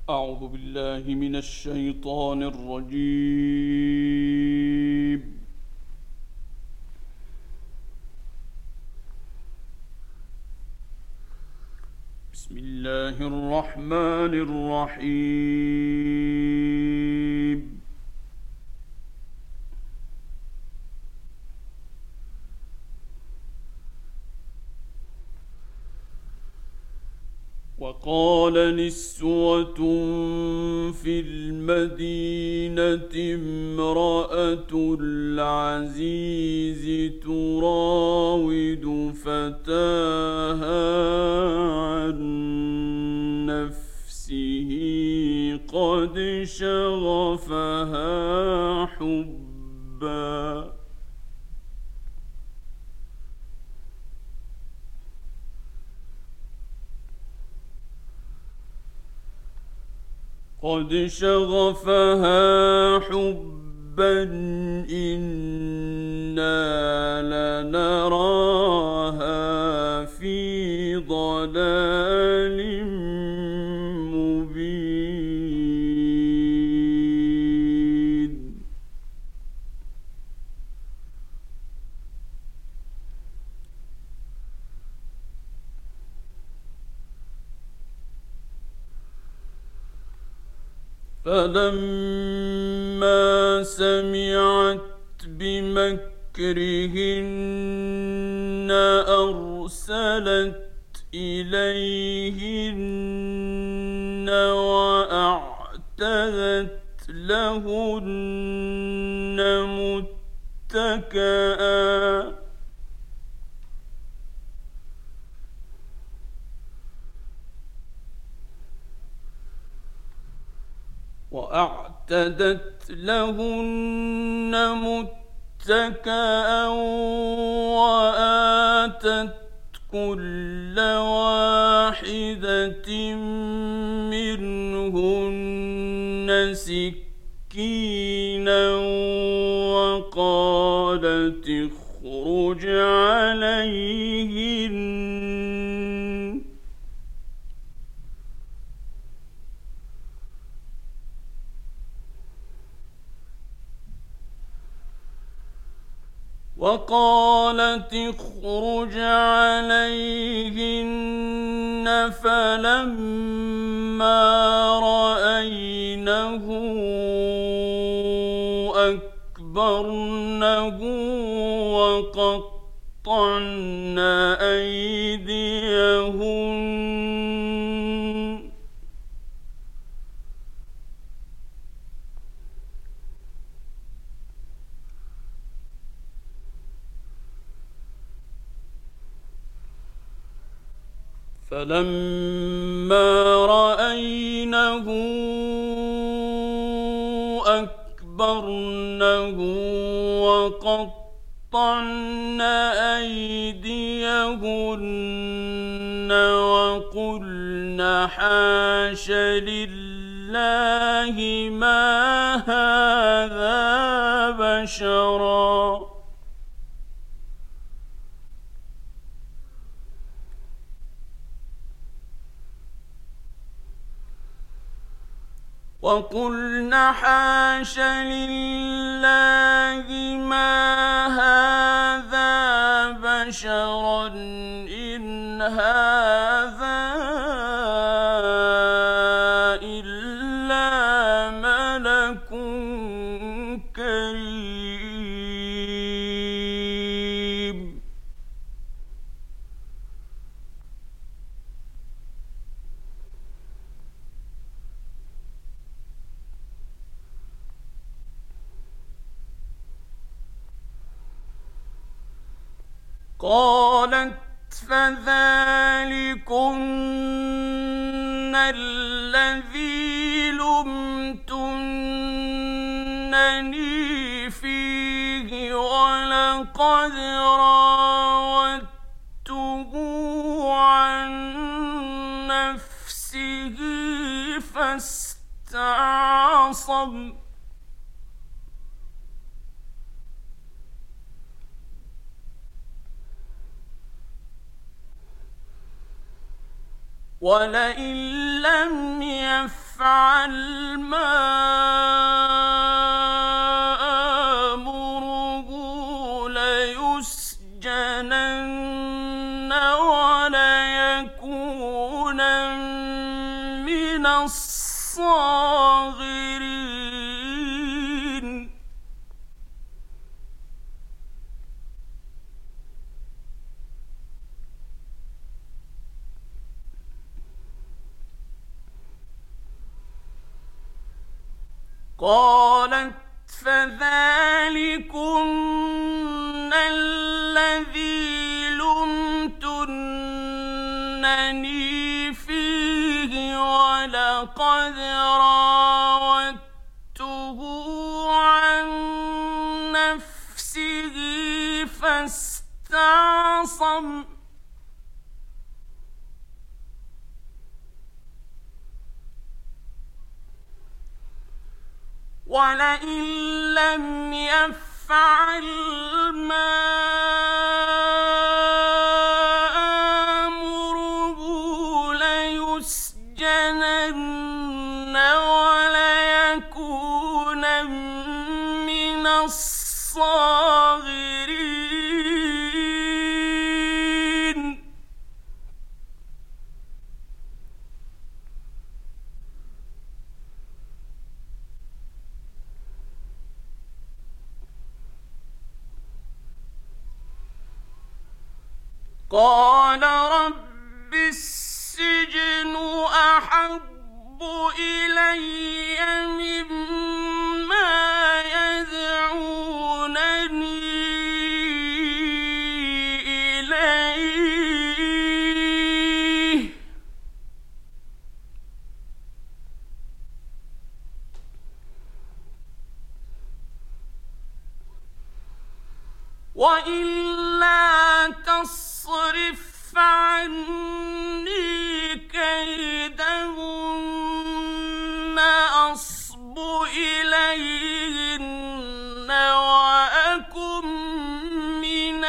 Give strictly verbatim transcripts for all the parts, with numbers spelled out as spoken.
أعوذ بالله من الشيطان الرجيم. بسم الله الرحمن الرحيم. وقال نسوة في المدينة امرأة العزيز تراود فتاها عن نفسه قد شغفها حبا قد شغفها حبا إنا لنراها في ضلال مبين. فلما سمعت بمكرهن أرسلت إليهن وأعتدت لهن متكئا وأعتدت لهن متكئا وآتت كل واحدة منهن سكينا وقالت اخرج عليهن. وقالت اخرج عليهن فلما رأينه أكبرنه وقطعن أيديهن فلما رأينه أكبرنه وقطعن أيديهن وقلن حاش لله ما هذا بشرا وقلن حاش لله ما هذا بشرا إن هذا إلا ملك كريم. قالت فذلكن الذي لمتنني فيه ولقد راودته عن نفسه فاستعصم ولئن لم يفعل يفعل ما آمره ليسجنن وليكونن من الصاغرين. قالت فذلكن الذي لمتنني فيه ولقد راودته عن نفسه فاستعصم ولئن لم يفعل ما آمره ليسجنن وليكونن من الصاغرين. قال رب السجن أحب إلي مما يدعونني إليه وإلا تصرف عني كيدهن أصب إليهن وأكن من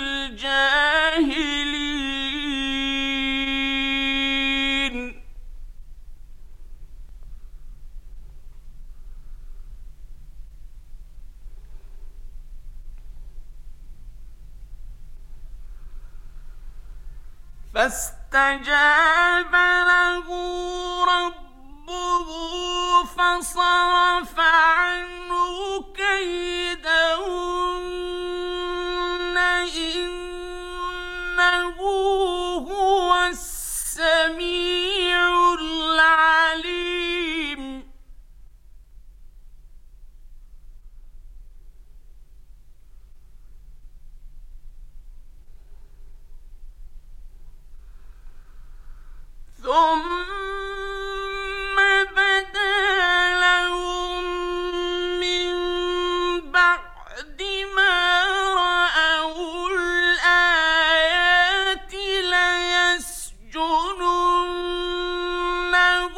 الجاهلين. فاستجاب له ربه فصرف عنه كيدهن إنه هو السميع العليم. ثم بدا لهم من بعد ما رأوا الآيات ليسجننه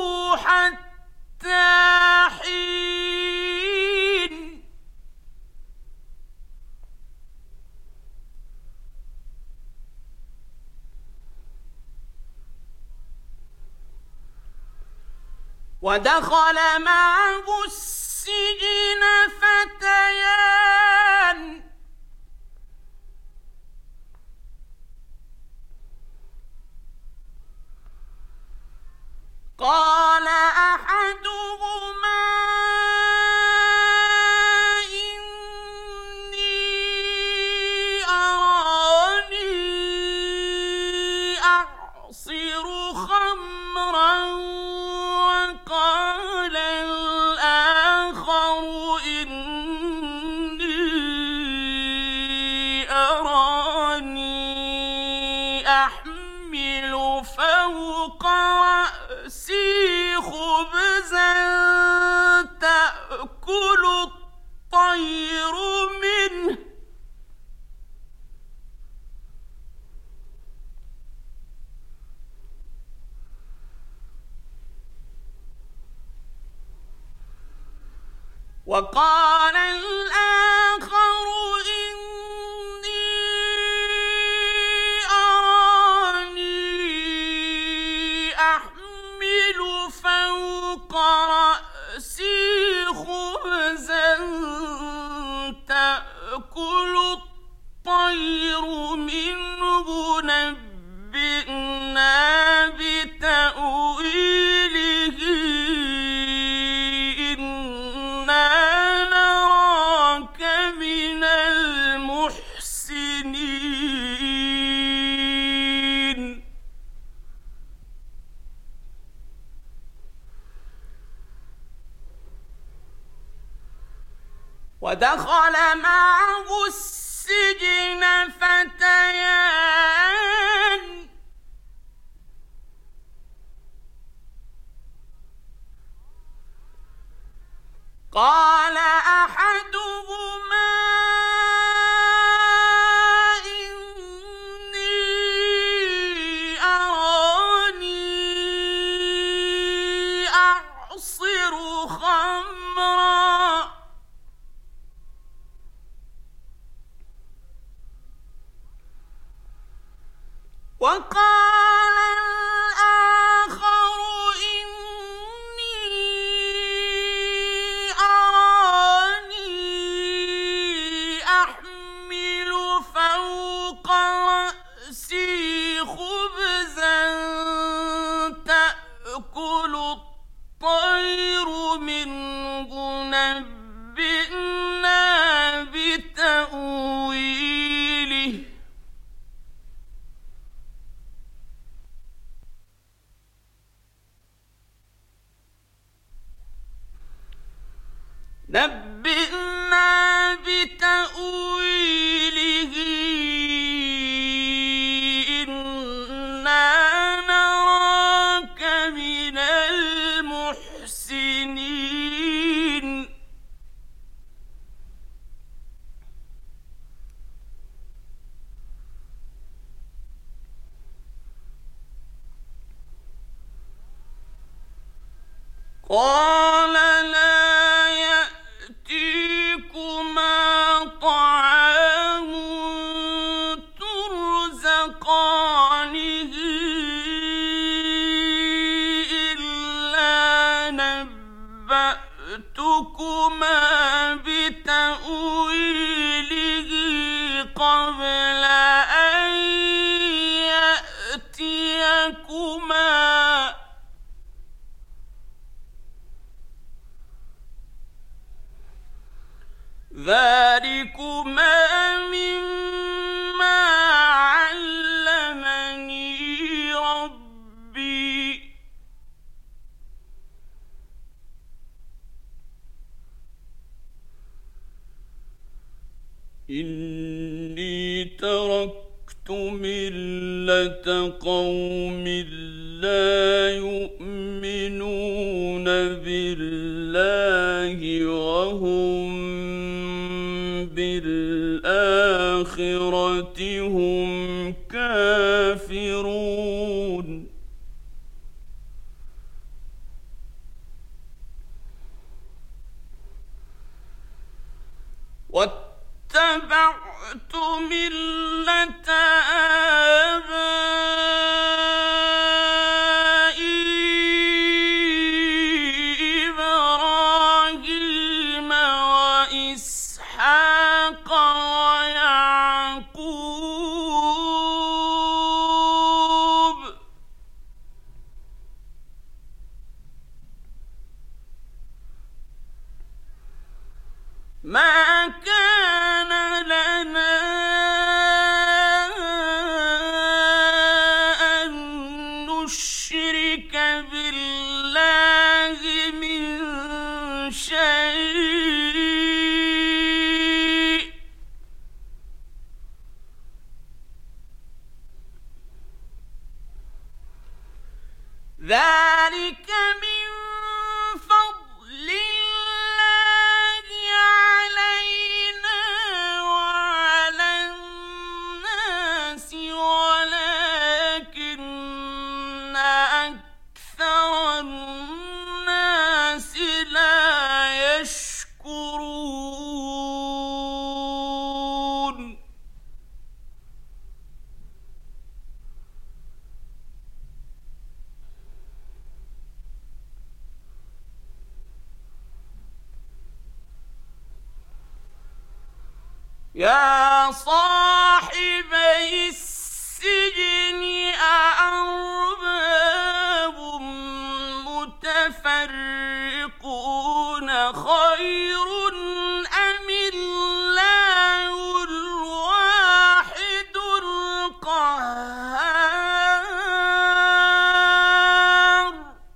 حتى حين. ودخل معه السجن فتيان قال أحدهما إني أراني أعصر خمرا وقال الآخر إني أراني أحمل فوق رأسي خبزا تأكل الطير منه وقال الآخر إني أراني أحمل فوق رأسي خبزا تأكل الطير منه نبئنا بتأويله إنا نراك من المحسنين ودخل معه السجن فتيان قال أحدهما إني أراني أعصر خمرا وقال الآخر إني أراني أحمل فوق رأسي خبزا تأكل الطير منه نبئنا بتأويله نبئنا بتأويله إنا نراك من المحسنين قال لا يأتيكما طعام ترزقانه إلا نبأتكما بتأويله قبل أن يأتيكما ذلكما مما علمني ربي إني تركت ملة قوم لا يؤمنون بالله وهم بالآخرة هم كافرون واتبعت ملة آبائي إبراهيم وإسحاق ويعقوب ما كان لنا أن نشرك بالله من شيء ذلك من فضل الله علينا وعلى الناس ولكن أكثر الناس لا يشكرون يا صاحبي السجن أأرباب متفرقون خير أم الله الواحد القهار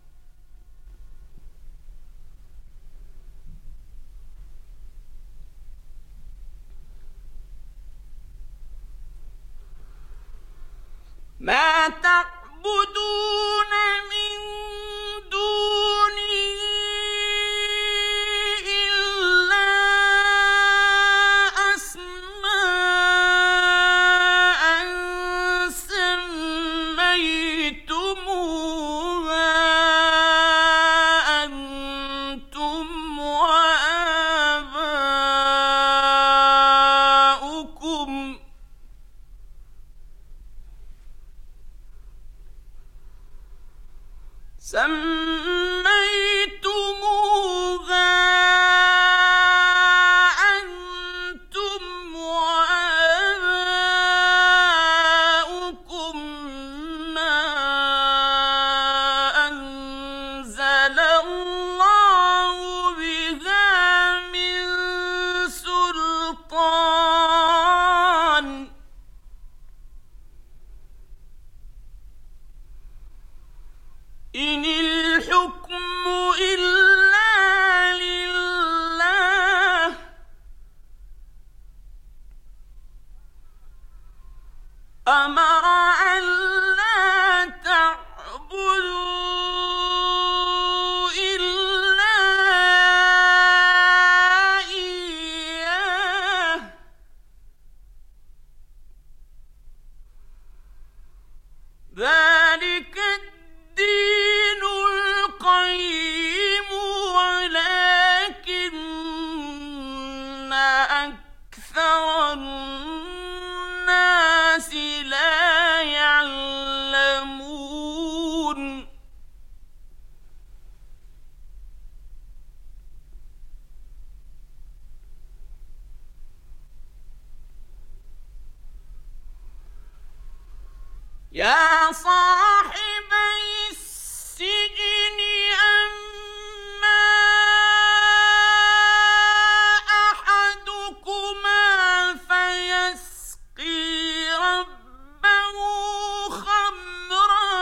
ما تعبدون من دونه إلا أسماء سميتموها أنتم وآباؤكم سميتموها أنتم وآباؤكم ما أنزل الله بها من سلطان إن الحكم إلا لله أمر أن لا تعبدوا إلا إياه ذلك الدين القيم ولكن أكثر الناس لا يعلمون يا صاحبي السجن أما أحدكما فيسقي ربه خمرا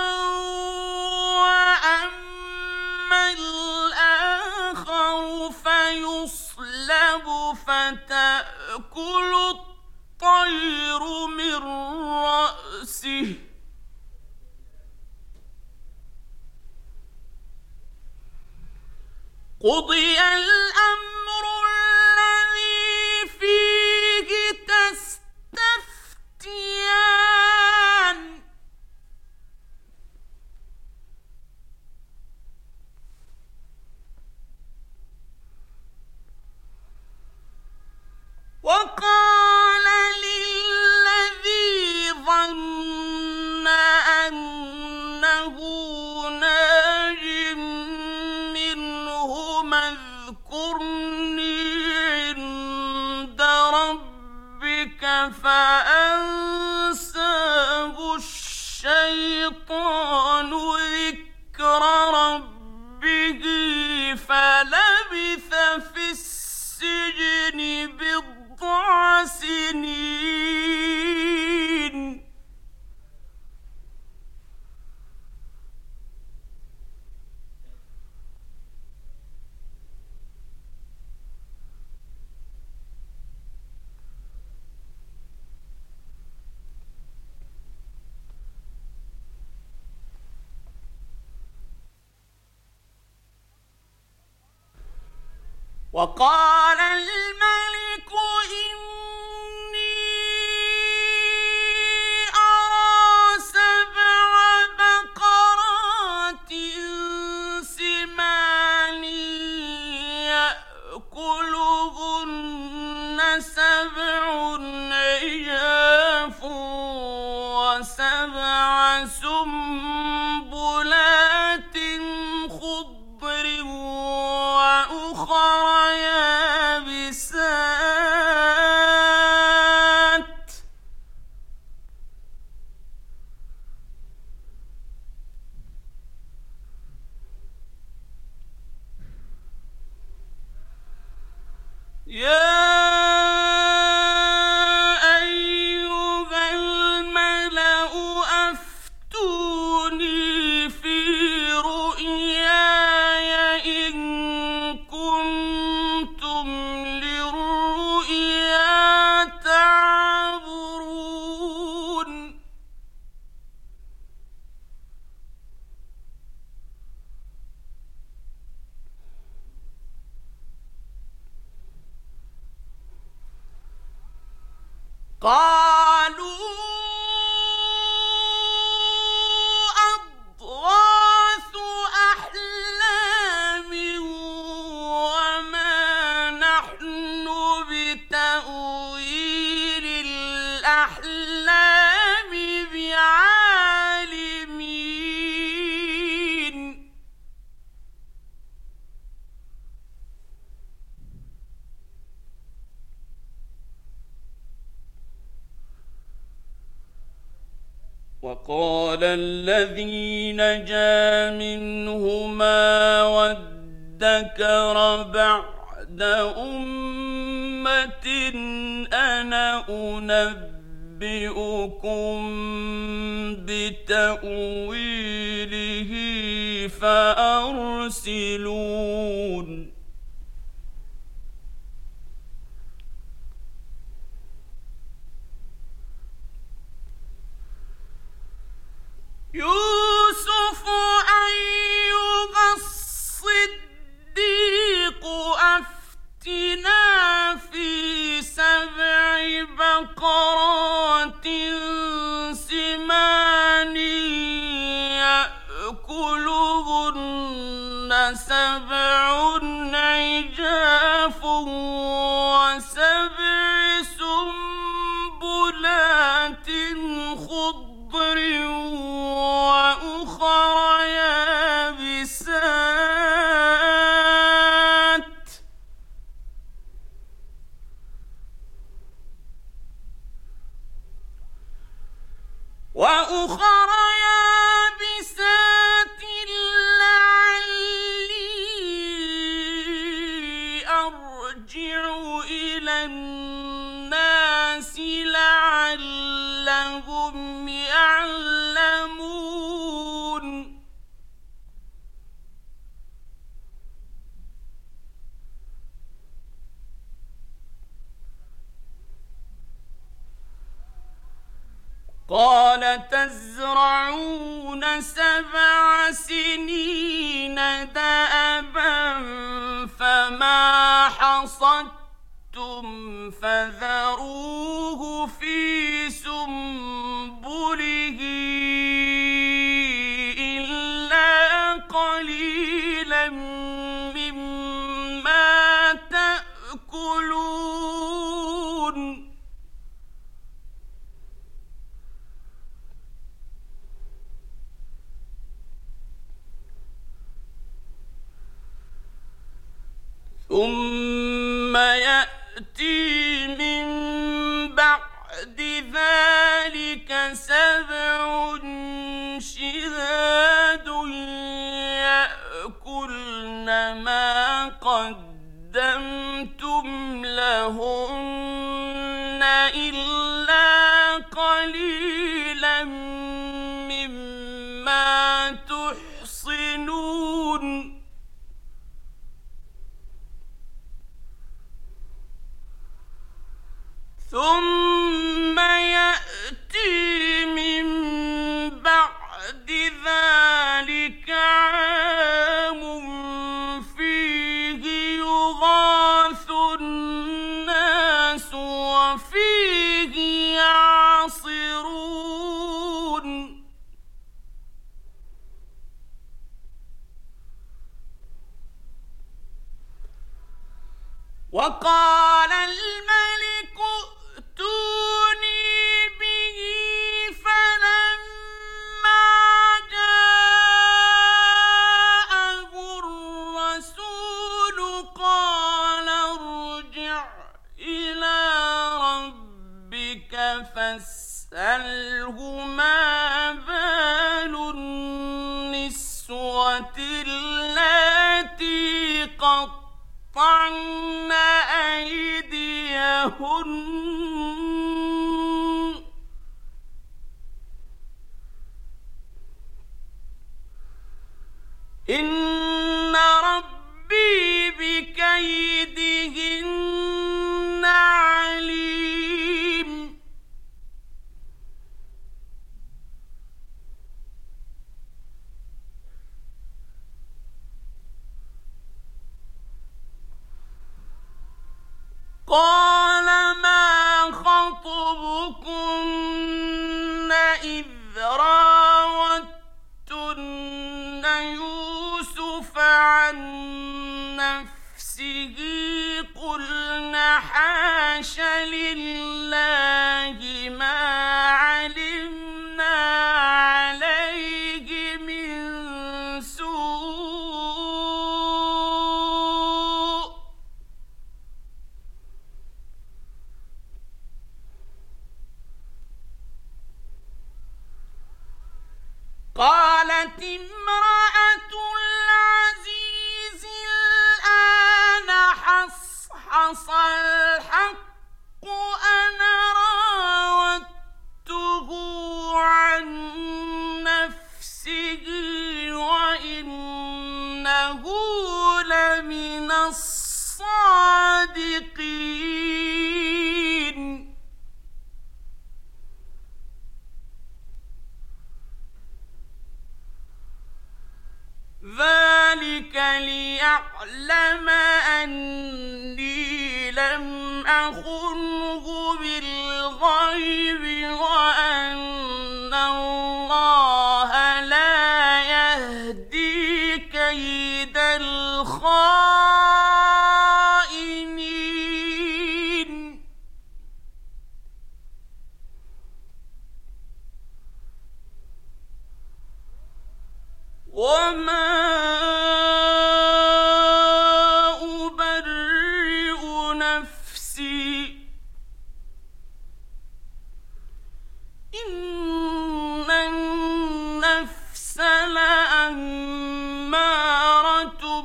وأما الآخر فيصلب فتأكل الطير من رأسه قضي الأمر الذي فيه تستفتيان وقال للذي ظن أنه ناج منهما اذكرني عند ربك فأنساه الشيطان ذكر ربه فلبث في السجن بضع سنين وقال الملك إني أرى سبع بقرات سمان يأكلهن سبع عجاف وسبع سنبلات خضر وأخر يابسات يا أيها الملأ أفتوني في رؤياي إن كنتم للرؤيا تعبرون قالوا أضغاث أحلام وما نحن بتأويل الأحلام بعالمين وقال الذي نجا منهما وادكر بعد أمة أنا أنبئكم بتأويله فأرسلون يوسف أيها الصديق أفتنا في سبع بقرات سمان يأكلهن سبع عجاف وسبع سنبلات خضر وأخر يابسات وأخر يابسات لعلي أرجع إلى الناس لعلهم يعلمون قال تزرعون سبع سنين دأبا فما حصدتم فذروه في سنبله إلا قليلا مما تأكلون ثم يأتي من بعد ذلك سبع شداد يأكلن ما قدمتم لهن إلا قليلا مما تحصنون ثم يأتي من بعد ذلك عام فيه يغاث الناس وفيه يعصرون وقال الملك ائتوني به فلما جاءه الرسول قال ارجع إلى ربك فاسأله ما بال النسوة اللاتي قطعن أيديهن لهن إن ربي بكيدهن عليم قال ما خطبكن إذ راوتن يوسف عن نفسه قلن حاش لله ما علمنا عليه من سوء قالت امرأة العزيز الآن حصحص الحق أنا راودته عن نفسه وإنه لمن الصادقين ذلك ليعلم أني لم أخنه بالغيب وأن الله لا يهدي كيد الخائنين وما أبرئ نفسي إن النفس لأمارة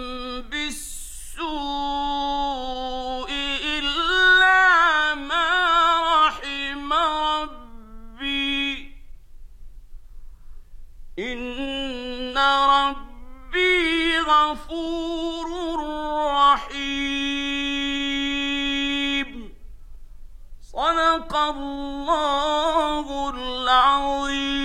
بالسوء إلا ما رحم ربي إن ربي غفور رحيم صدق الله العظيم.